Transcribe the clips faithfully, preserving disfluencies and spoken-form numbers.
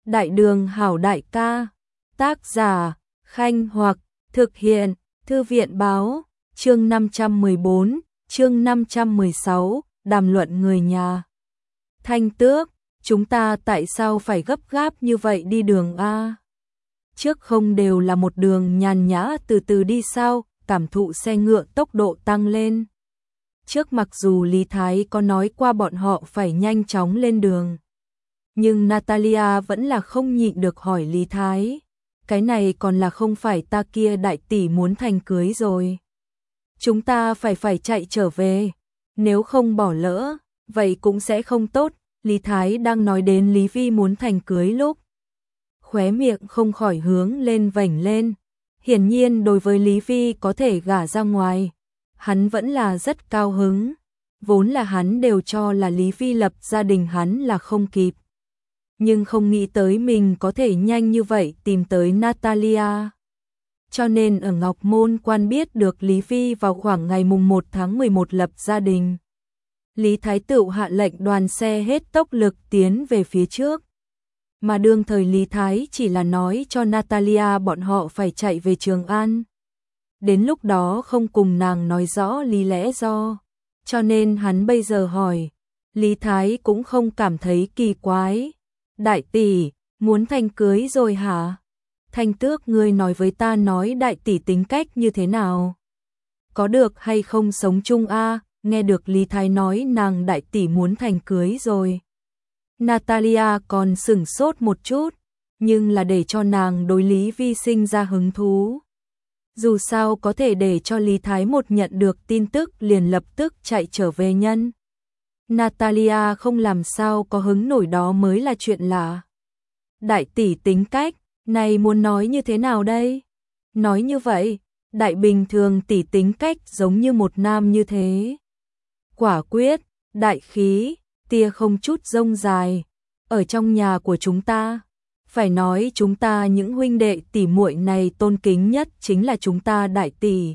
Đại đường hảo đại ca, tác giả, Khanh Hoặc, thực hiện, Thư viện báo, chương năm trăm mười bốn, chương năm trăm mười sáu, đàm luận người nhà. Thanh Tước, chúng ta tại sao phải gấp gáp như vậy đi đường a? Trước không đều là một đường nhàn nhã từ từ đi sao, cảm thụ xe ngựa tốc độ tăng lên. Trước mặc dù Lý Thái có nói qua bọn họ phải nhanh chóng lên đường, nhưng Natalia vẫn là không nhịn được hỏi Lý Thái, cái này còn là không phải ta kia đại tỷ muốn thành cưới rồi. Chúng ta phải phải chạy trở về, nếu không bỏ lỡ, vậy cũng sẽ không tốt. Lý Thái đang nói đến Lý Vi muốn thành cưới lúc, khóe miệng không khỏi hướng lên vểnh lên. Hiển nhiên đối với Lý Vi có thể gả ra ngoài, hắn vẫn là rất cao hứng. Vốn là hắn đều cho là Lý Vi lập gia đình hắn là không kịp, nhưng không nghĩ tới mình có thể nhanh như vậy tìm tới Natalia. Cho nên ở Ngọc Môn Quan biết được Lý Vi vào khoảng ngày mùng một tháng mười một lập gia đình. Lý Thái Tựu hạ lệnh đoàn xe hết tốc lực tiến về phía trước. Mà đương thời Lý Thái chỉ là nói cho Natalia bọn họ phải chạy về Trường An. Đến lúc đó không cùng nàng nói rõ lý lẽ do. Cho nên hắn bây giờ hỏi, Lý Thái cũng không cảm thấy kỳ quái. Đại tỷ, muốn thành cưới rồi hả? Thanh Tước, ngươi nói với ta nói đại tỷ tính cách như thế nào? Có được hay không sống chung a? Nghe được Lý Thái nói nàng đại tỷ muốn thành cưới rồi, Natalia còn sửng sốt một chút, nhưng là để cho nàng đối Lý Vi sinh ra hứng thú. Dù sao có thể để cho Lý Thái một nhận được tin tức liền lập tức chạy trở về nhân. Natalia không làm sao có hứng nổi đó mới là chuyện lạ. Đại tỷ tính cách, này muốn nói như thế nào đây? Nói như vậy, đại bình thường tỷ tính cách giống như một nam như thế. Quả quyết, đại khí, tia không chút rông dài. Ở trong nhà của chúng ta, phải nói chúng ta những huynh đệ tỷ muội này tôn kính nhất chính là chúng ta đại tỷ.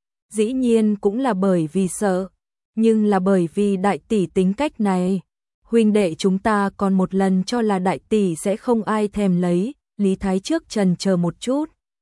Dĩ nhiên cũng là bởi vì sợ, nhưng là bởi vì đại tỷ tính cách này, huynh đệ chúng ta còn một lần cho là đại tỷ sẽ không ai thèm lấy. Lý Thái trước chần chờ một chút,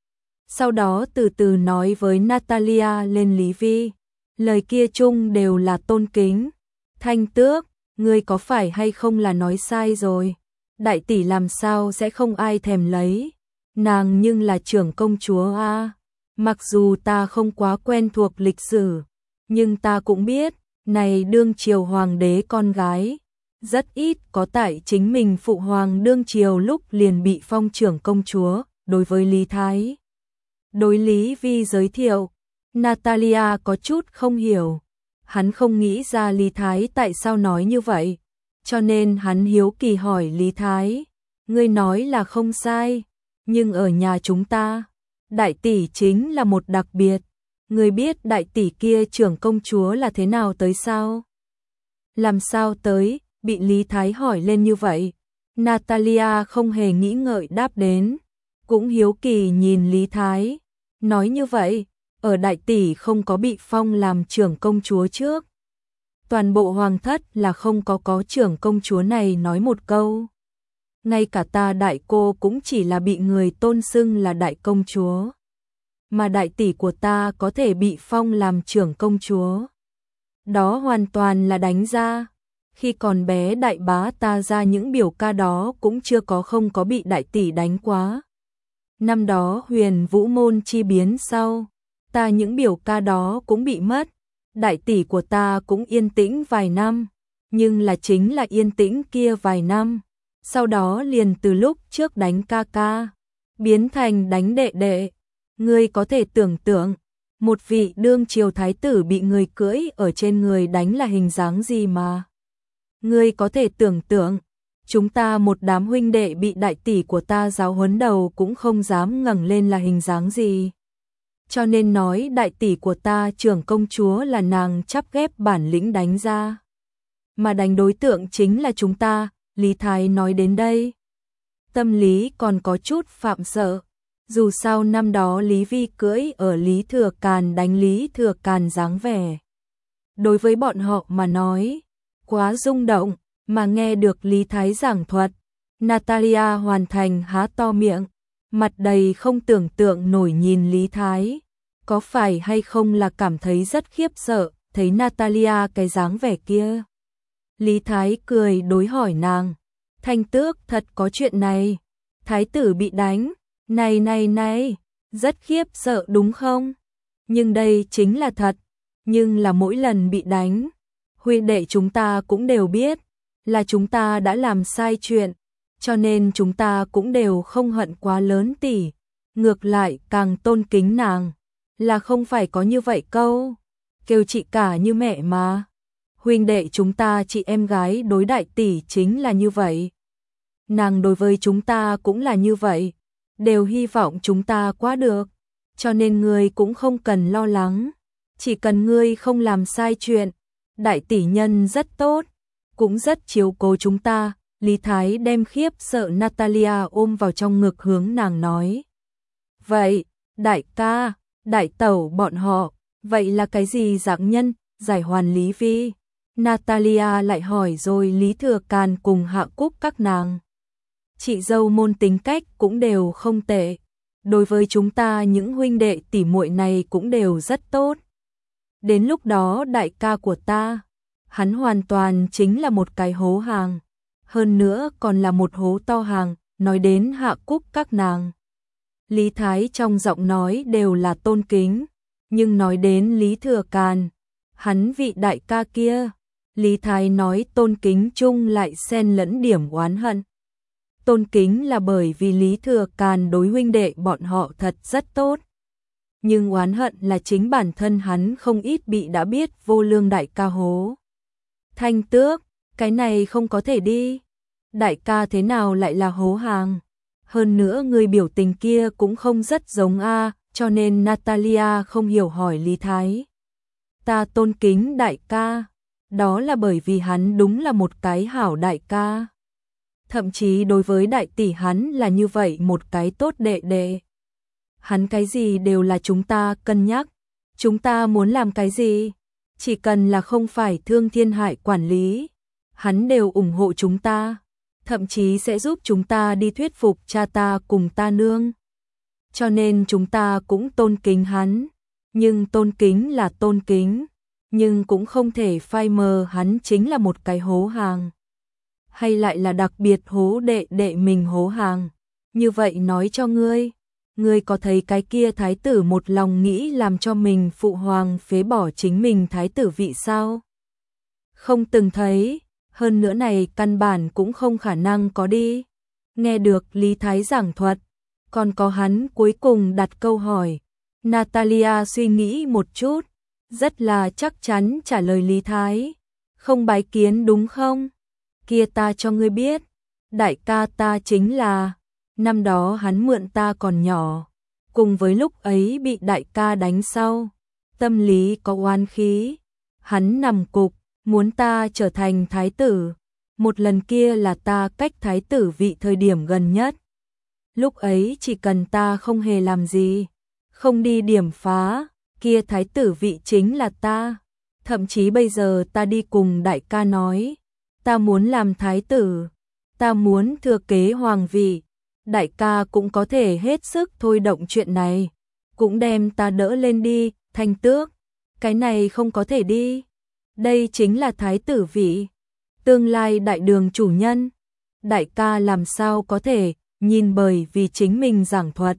sau đó từ từ nói với Natalia lên Lý Vi, lời kia chung đều là tôn kính. Thanh Tước, ngươi có phải hay không là nói sai rồi? Đại tỷ làm sao sẽ không ai thèm lấy? Nàng nhưng là trưởng công chúa a. Mặc dù ta không quá quen thuộc lịch sử, nhưng ta cũng biết, này đương triều hoàng đế con gái, rất ít có tại chính mình phụ hoàng đương triều lúc liền bị phong trưởng công chúa. Đối với Lý Thái, đối Lý Vi giới thiệu, Natalia có chút không hiểu. Hắn không nghĩ ra Lý Thái tại sao nói như vậy, cho nên hắn hiếu kỳ hỏi Lý Thái, ngươi nói là không sai, nhưng ở nhà chúng ta, đại tỷ chính là một đặc biệt. Ngươi biết đại tỷ kia trưởng công chúa là thế nào tới sao? Làm sao tới? Bị Lý Thái hỏi lên như vậy, Natalia không hề nghĩ ngợi đáp đến, cũng hiếu kỳ nhìn Lý Thái. Nói như vậy, ở đại tỷ không có bị phong làm trưởng công chúa trước, toàn bộ hoàng thất là không có có trưởng công chúa này nói một câu. Ngay cả ta đại cô cũng chỉ là bị người tôn xưng là đại công chúa, mà đại tỷ của ta có thể bị phong làm trưởng công chúa, đó hoàn toàn là đánh ra. Khi còn bé đại bá ta ra những biểu ca đó cũng chưa có không có bị đại tỷ đánh quá. Năm đó Huyền Vũ môn chi biến sau, ta những biểu ca đó cũng bị mất. Đại tỷ của ta cũng yên tĩnh vài năm, nhưng là chính là yên tĩnh kia vài năm, sau đó liền từ lúc trước đánh ca ca, biến thành đánh đệ đệ. Ngươi có thể tưởng tượng, một vị đương triều thái tử bị người cưỡi ở trên người đánh là hình dáng gì mà. Ngươi có thể tưởng tượng, chúng ta một đám huynh đệ bị đại tỷ của ta giáo huấn đầu cũng không dám ngẩng lên là hình dáng gì. Cho nên nói đại tỷ của ta trưởng công chúa là nàng chắp ghép bản lĩnh đánh ra, mà đánh đối tượng chính là chúng ta. Lý Thái nói đến đây, tâm lý còn có chút phạm sợ. Dù sao năm đó Lý Vi cưỡi ở Lý Thừa Càn đánh Lý Thừa Càn dáng vẻ, đối với bọn họ mà nói quá rung động, mà nghe được Lý Thái giảng thuật, Natalia hoàn thành há to miệng, mặt đầy không tưởng tượng nổi nhìn Lý Thái. Có phải hay không là cảm thấy rất khiếp sợ, thấy Natalia cái dáng vẻ kia. Lý Thái cười đối hỏi nàng, Thanh Tước thật có chuyện này, thái tử bị đánh, này này này, rất khiếp sợ đúng không? Nhưng đây chính là thật, nhưng là mỗi lần bị đánh, huynh đệ chúng ta cũng đều biết, là chúng ta đã làm sai chuyện, cho nên chúng ta cũng đều không hận quá lớn tỷ, ngược lại càng tôn kính nàng, là không phải có như vậy câu, kêu chị cả như mẹ mà. Huynh đệ chúng ta chị em gái đối đại tỷ chính là như vậy. Nàng đối với chúng ta cũng là như vậy, đều hy vọng chúng ta quá được, cho nên ngươi cũng không cần lo lắng, chỉ cần ngươi không làm sai chuyện, đại tỷ nhân rất tốt, cũng rất chiếu cố chúng ta. Lý Thái đem khiếp sợ Natalia ôm vào trong ngực hướng nàng nói. Vậy, đại ca, đại tẩu bọn họ, vậy là cái gì dạng nhân, giải hoàn Lý Vi? Natalia lại hỏi rồi Lý Thừa Càn cùng Hạ Cúc các nàng. Chị dâu môn tính cách cũng đều không tệ, đối với chúng ta những huynh đệ tỷ muội này cũng đều rất tốt. Đến lúc đó đại ca của ta, hắn hoàn toàn chính là một cái hố hàng, hơn nữa còn là một hố to hàng, nói đến Hạ Cúc các nàng. Lý Thái trong giọng nói đều là tôn kính, nhưng nói đến Lý Thừa Càn, hắn vị đại ca kia, Lý Thái nói tôn kính chung lại xen lẫn điểm oán hận. Tôn kính là bởi vì Lý Thừa Càn đối huynh đệ bọn họ thật rất tốt. Nhưng oán hận là chính bản thân hắn không ít bị đã biết vô lương đại ca hố. Thanh Tước, cái này không có thể đi. Đại ca thế nào lại là hố hàng? Hơn nữa người biểu tình kia cũng không rất giống a, cho nên Natalia không hiểu hỏi Lý Thái. Ta tôn kính đại ca, đó là bởi vì hắn đúng là một cái hảo đại ca. Thậm chí đối với đại tỷ hắn là như vậy một cái tốt đệ đệ. Hắn cái gì đều là chúng ta cân nhắc, chúng ta muốn làm cái gì, chỉ cần là không phải thương thiên hại quản lý, hắn đều ủng hộ chúng ta, thậm chí sẽ giúp chúng ta đi thuyết phục cha ta cùng ta nương. Cho nên chúng ta cũng tôn kính hắn, nhưng tôn kính là tôn kính, nhưng cũng không thể phai mờ hắn chính là một cái hố hàng. Hay lại là đặc biệt hố đệ đệ mình hố hàng. Như vậy nói cho ngươi, ngươi có thấy cái kia thái tử một lòng nghĩ làm cho mình phụ hoàng phế bỏ chính mình thái tử vị sao? Không từng thấy, hơn nữa này căn bản cũng không khả năng có đi. Nghe được Lý Thái giảng thuật, còn có hắn cuối cùng đặt câu hỏi. Natalia suy nghĩ một chút, rất là chắc chắn trả lời Lý Thái. Không bái kiến đúng không? Kia ta cho ngươi biết, đại ca ta chính là, năm đó hắn mượn ta còn nhỏ, cùng với lúc ấy bị đại ca đánh sau, tâm lý có oán khí, hắn nằm cục, muốn ta trở thành thái tử, một lần kia là ta cách thái tử vị thời điểm gần nhất. Lúc ấy chỉ cần ta không hề làm gì, không đi điểm phá, kia thái tử vị chính là ta, thậm chí bây giờ ta đi cùng đại ca nói. Ta muốn làm thái tử, ta muốn thừa kế hoàng vị, đại ca cũng có thể hết sức thôi động chuyện này, cũng đem ta đỡ lên đi, Thanh Tước, cái này không có thể đi, đây chính là thái tử vị, tương lai đại đường chủ nhân, đại ca làm sao có thể nhìn bởi vì chính mình giảng thuật,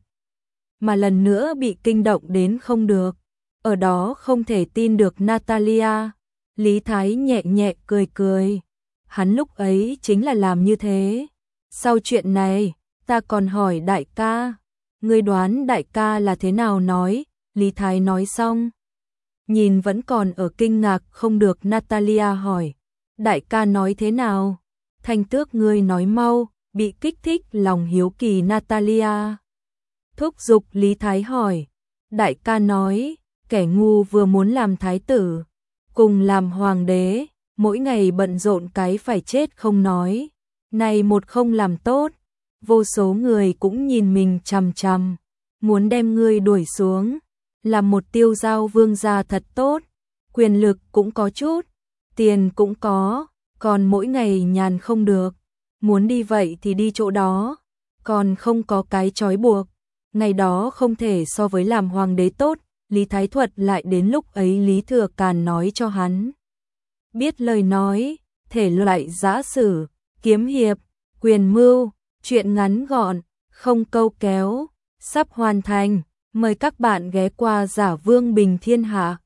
mà lần nữa bị kinh động đến không được, ở đó không thể tin được Natalia, Lý Thái nhẹ nhẹ cười cười. Hắn lúc ấy chính là làm như thế. Sau chuyện này, ta còn hỏi đại ca, ngươi đoán đại ca là thế nào nói? Lý Thái nói xong, nhìn vẫn còn ở kinh ngạc không được Natalia hỏi, đại ca nói thế nào? Thanh Tước ngươi nói mau, bị kích thích lòng hiếu kỳ Natalia. Thúc giục Lý Thái hỏi, đại ca nói, kẻ ngu vừa muốn làm thái tử, cùng làm hoàng đế. Mỗi ngày bận rộn cái phải chết không nói, này một không làm tốt, vô số người cũng nhìn mình chằm chằm, muốn đem ngươi đuổi xuống, làm một tiêu giao vương gia thật tốt, quyền lực cũng có chút, tiền cũng có, còn mỗi ngày nhàn không được, muốn đi vậy thì đi chỗ đó, còn không có cái trói buộc. Ngày đó không thể so với làm hoàng đế tốt, Lý Thái Thuật lại đến lúc ấy Lý Thừa Càn nói cho hắn. Biết lời nói, thể loại giã sử, kiếm hiệp, quyền mưu, chuyện ngắn gọn, không câu kéo, sắp hoàn thành. Mời các bạn ghé qua Giả Vương Bình Thiên Hạ.